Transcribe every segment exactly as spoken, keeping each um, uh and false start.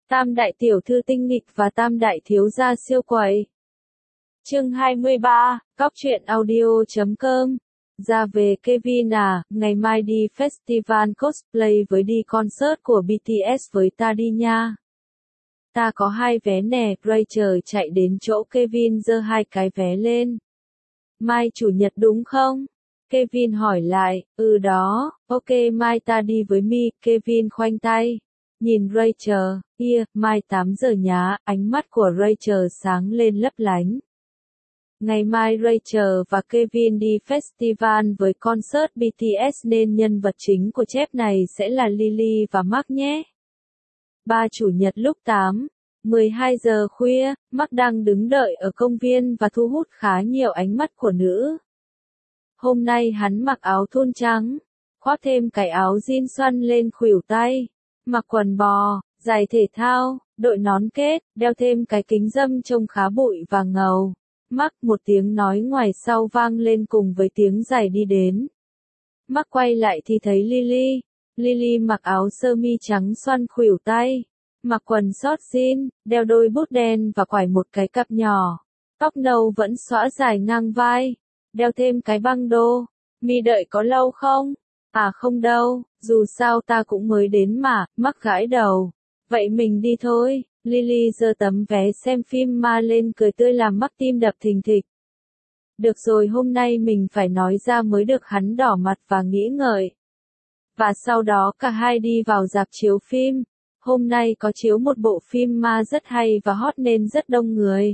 Tam đại tiểu thư tinh nghịch và tam đại thiếu gia siêu quậy. Chương hai mươi ba, Cóc truyện audio chấm com. Ra về Kevin à, ngày mai đi festival cosplay với đi concert của bê tê ét với ta đi nha. Ta có hai vé nè, Rachel chạy đến chỗ Kevin giơ hai cái vé lên. Mai chủ nhật đúng không? Kevin hỏi lại, ừ đó, ok mai ta đi với mi, Kevin khoanh tay. Nhìn Rachel, kia, mai tám giờ nhá, ánh mắt của Rachel sáng lên lấp lánh. Ngày mai Rachel và Kevin đi festival với concert bê tê ét nên nhân vật chính của chép này sẽ là Lily và Mark nhé. Ba chủ nhật lúc tám, mười hai giờ khuya, Mark đang đứng đợi ở công viên và thu hút khá nhiều ánh mắt của nữ. Hôm nay hắn mặc áo thun trắng, khoác thêm cái áo jean xoăn lên khuỷu tay, mặc quần bò, giày thể thao, đội nón kết, đeo thêm cái kính râm trông khá bụi và ngầu. Mark một tiếng nói ngoài sau vang lên cùng với tiếng giày đi đến. Mark quay lại thì thấy Lily. Lily mặc áo sơ mi trắng xoăn khuỷu tay, mặc quần short jean, đeo đôi bút đen và quải một cái cặp nhỏ. Tóc nâu vẫn xõa dài ngang vai, đeo thêm cái băng đô. Mi đợi có lâu không? À không đâu, dù sao ta cũng mới đến mà, Mark gãi đầu. Vậy mình đi thôi. Lily giơ tấm vé xem phim ma lên cười tươi làm Mark tim đập thình thịch. Được rồi hôm nay mình phải nói ra mới được, hắn đỏ mặt và nghĩ ngợi. Và sau đó cả hai đi vào rạp chiếu phim. Hôm nay có chiếu một bộ phim ma rất hay và hot nên rất đông người.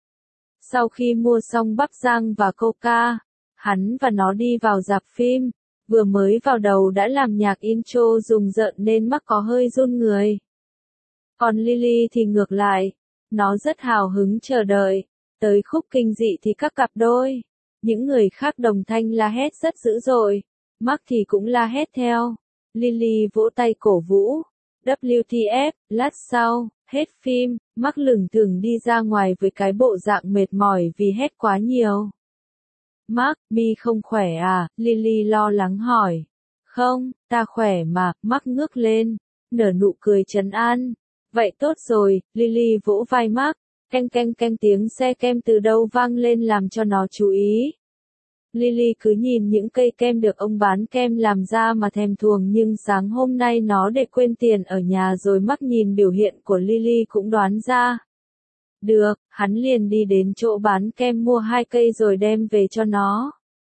Sau khi mua xong bắp rang và coca, hắn và nó đi vào rạp phim. Vừa mới vào đầu đã làm nhạc intro rùng rợn nên Mark có hơi run người. Còn Lily thì ngược lại, nó rất hào hứng chờ đợi. Tới khúc kinh dị thì các cặp đôi, những người khác đồng thanh la hét rất dữ dội. Mark thì cũng la hét theo. Lily vỗ tay cổ vũ. vê kép tê ép, lát sau, hết phim, Mark lửng thửng đi ra ngoài với cái bộ dạng mệt mỏi vì hét quá nhiều. Mark, mi không khỏe à? Lily lo lắng hỏi. Không, ta khỏe mà, Mark ngước lên, nở nụ cười trấn an. Vậy tốt rồi, Lily vỗ vai Mark, canh canh canh tiếng xe kem từ đâu vang lên làm cho nó chú ý. Lily cứ nhìn những cây kem được ông bán kem làm ra mà thèm thuồng nhưng sáng hôm nay nó để quên tiền ở nhà rồi. Mark nhìn biểu hiện của Lily cũng đoán ra. Được, hắn liền đi đến chỗ bán kem mua hai cây rồi đem về cho nó.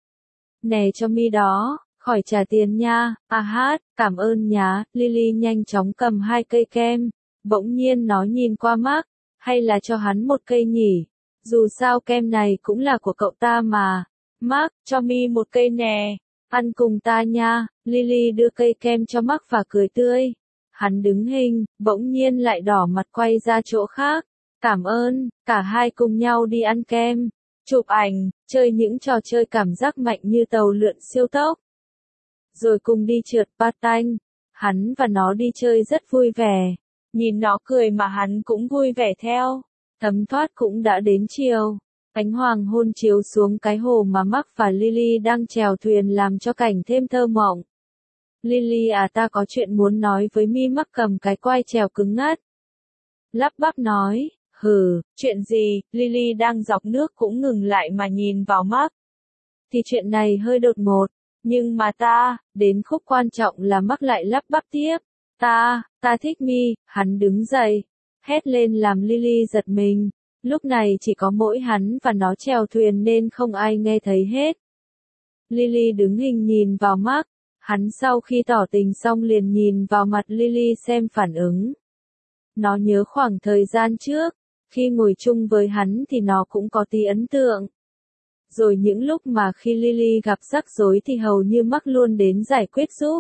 Nè cho mi đó, khỏi trả tiền nha, à hát, cảm ơn nhá. Lily nhanh chóng cầm hai cây kem. Bỗng nhiên nó nhìn qua Mark, hay là cho hắn một cây nhỉ? Dù sao kem này cũng là của cậu ta mà. Mark, cho mi một cây nè, ăn cùng ta nha. Lily đưa cây kem cho Mark và cười tươi. Hắn đứng hình, bỗng nhiên lại đỏ mặt quay ra chỗ khác. Cảm ơn, cả hai cùng nhau đi ăn kem, chụp ảnh, chơi những trò chơi cảm giác mạnh như tàu lượn siêu tốc. Rồi cùng đi trượt patin. Hắn và nó đi chơi rất vui vẻ. Nhìn nó cười mà hắn cũng vui vẻ theo. Thấm thoát cũng đã đến chiều. Ánh hoàng hôn chiếu xuống cái hồ mà Mark và Lily đang chèo thuyền làm cho cảnh thêm thơ mộng. Lily à ta có chuyện muốn nói với mi. Mark cầm cái quai chèo cứng ngắt. Lắp bắp nói, hừ, chuyện gì? Lily đang dọc nước cũng ngừng lại mà nhìn vào Mark. Thì chuyện này hơi đột ngột, nhưng mà ta, đến khúc quan trọng là Mark lại lắp bắp tiếp. Ta, ta thích mi. Hắn đứng dậy, hét lên làm Lily giật mình. Lúc này chỉ có mỗi hắn và nó chèo thuyền nên không ai nghe thấy hết. Lily đứng hình nhìn vào Mark. Hắn sau khi tỏ tình xong liền nhìn vào mặt Lily xem phản ứng. Nó nhớ khoảng thời gian trước, khi ngồi chung với hắn thì nó cũng có tí ấn tượng. Rồi những lúc mà khi Lily gặp rắc rối thì hầu như Mark luôn đến giải quyết giúp.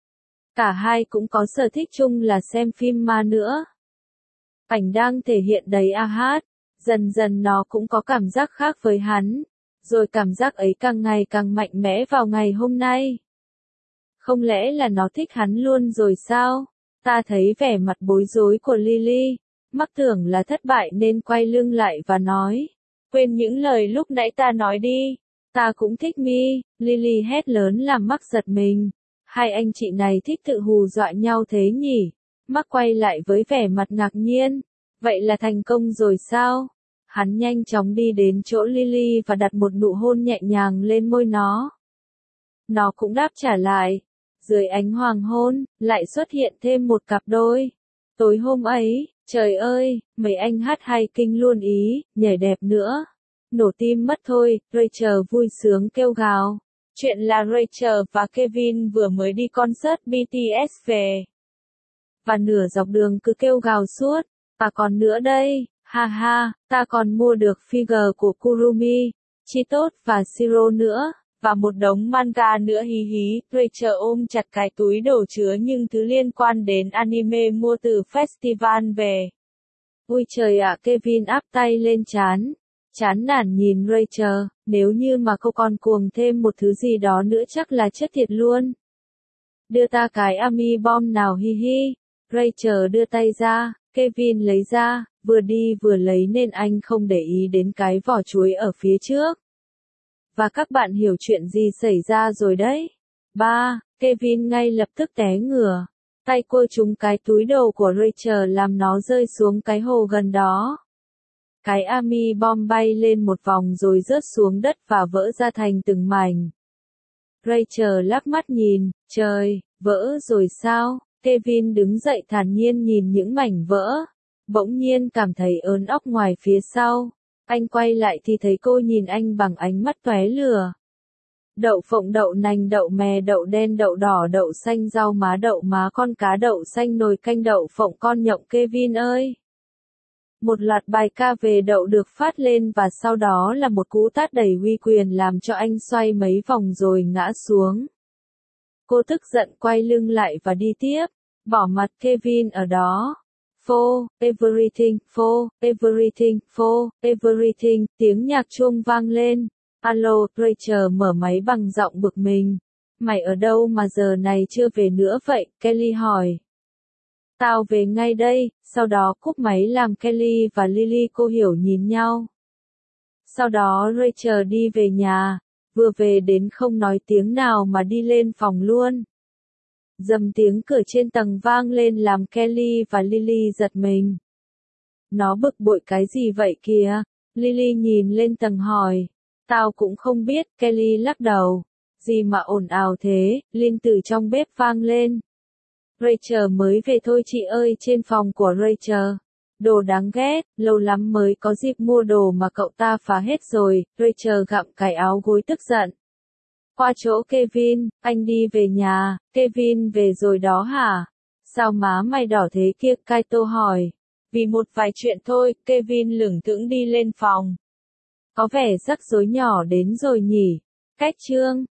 Cả hai cũng có sở thích chung là xem phim ma nữa. Ảnh đang thể hiện đầy a hát, dần dần nó cũng có cảm giác khác với hắn, rồi cảm giác ấy càng ngày càng mạnh mẽ vào ngày hôm nay. Không lẽ là nó thích hắn luôn rồi sao? Ta thấy vẻ mặt bối rối của Lily, Mark tưởng là thất bại nên quay lưng lại và nói, quên những lời lúc nãy ta nói đi, ta cũng thích mi. Lily hét lớn làm Mark giật mình. Hai anh chị này thích tự hù dọa nhau thế nhỉ? Mark quay lại với vẻ mặt ngạc nhiên. Vậy là thành công rồi sao? Hắn nhanh chóng đi đến chỗ Lily và đặt một nụ hôn nhẹ nhàng lên môi nó. Nó cũng đáp trả lại. Dưới ánh hoàng hôn, lại xuất hiện thêm một cặp đôi. Tối hôm ấy, trời ơi, mấy anh hát hay kinh luôn ý, nhảy đẹp nữa. Nổ tim mất thôi, Rachel vui sướng kêu gào. Chuyện là Rachel và Kevin vừa mới đi concert bê tê ét về. Và nửa dọc đường cứ kêu gào suốt. Và còn nữa đây, ha ha, ta còn mua được figure của Kurumi, Chitot và Shiro nữa. Và một đống manga nữa hí hí. Rachel ôm chặt cái túi đồ chứa những thứ liên quan đến anime mua từ festival về. Ui trời ạ, Kevin áp tay lên trán. Chán nản nhìn Rachel, nếu như mà cô còn cuồng thêm một thứ gì đó nữa chắc là chết thiệt luôn. Đưa ta cái Ami Bomb nào hi hi. Rachel đưa tay ra, Kevin lấy ra, vừa đi vừa lấy nên anh không để ý đến cái vỏ chuối ở phía trước. Và các bạn hiểu chuyện gì xảy ra rồi đấy. Ba, Kevin ngay lập tức té ngửa. Tay cô trúng cái túi đồ của Rachel làm nó rơi xuống cái hồ gần đó. Cái Ami Bomb bay lên một vòng rồi rớt xuống đất và vỡ ra thành từng mảnh. Rachel lắc mắt nhìn, trời, vỡ rồi sao? Kevin đứng dậy thản nhiên nhìn những mảnh vỡ. Bỗng nhiên cảm thấy ớn óc ngoài phía sau. Anh quay lại thì thấy cô nhìn anh bằng ánh mắt tóe lửa. Đậu phộng, đậu nành, đậu mè, đậu đen, đậu đỏ, đậu xanh, rau má, đậu má, con cá, đậu xanh, nồi canh, đậu phộng, con nhộng. Kevin ơi! Một loạt bài ca về đậu được phát lên và sau đó là một cú tát đầy uy quyền làm cho anh xoay mấy vòng rồi ngã xuống. Cô tức giận quay lưng lại và đi tiếp, bỏ mặc Kevin ở đó. For everything, for everything, for everything, tiếng nhạc chuông vang lên. Alo, Rachel mở máy bằng giọng bực mình. Mày ở đâu mà giờ này chưa về nữa vậy? Kelly hỏi. Tao về ngay đây, sau đó cúp máy làm Kelly và Lily cô hiểu nhìn nhau. Sau đó Rachel đi về nhà, vừa về đến không nói tiếng nào mà đi lên phòng luôn. Dầm tiếng cửa trên tầng vang lên làm Kelly và Lily giật mình. Nó bực bội cái gì vậy kìa? Lily nhìn lên tầng hỏi. Tao cũng không biết, Kelly lắc đầu. Gì mà ồn ào thế? Linh từ trong bếp vang lên. Rachel mới về thôi chị ơi. Trên phòng của Rachel. Đồ đáng ghét, lâu lắm mới có dịp mua đồ mà cậu ta phá hết rồi. Rachel gặm cái áo gối tức giận. Qua chỗ Kevin, anh đi về nhà. Kevin về rồi đó hả? Sao má mày đỏ thế kia? Kaito hỏi. Vì một vài chuyện thôi, Kevin lửng thững đi lên phòng. Có vẻ rắc rối nhỏ đến rồi nhỉ? Cách chương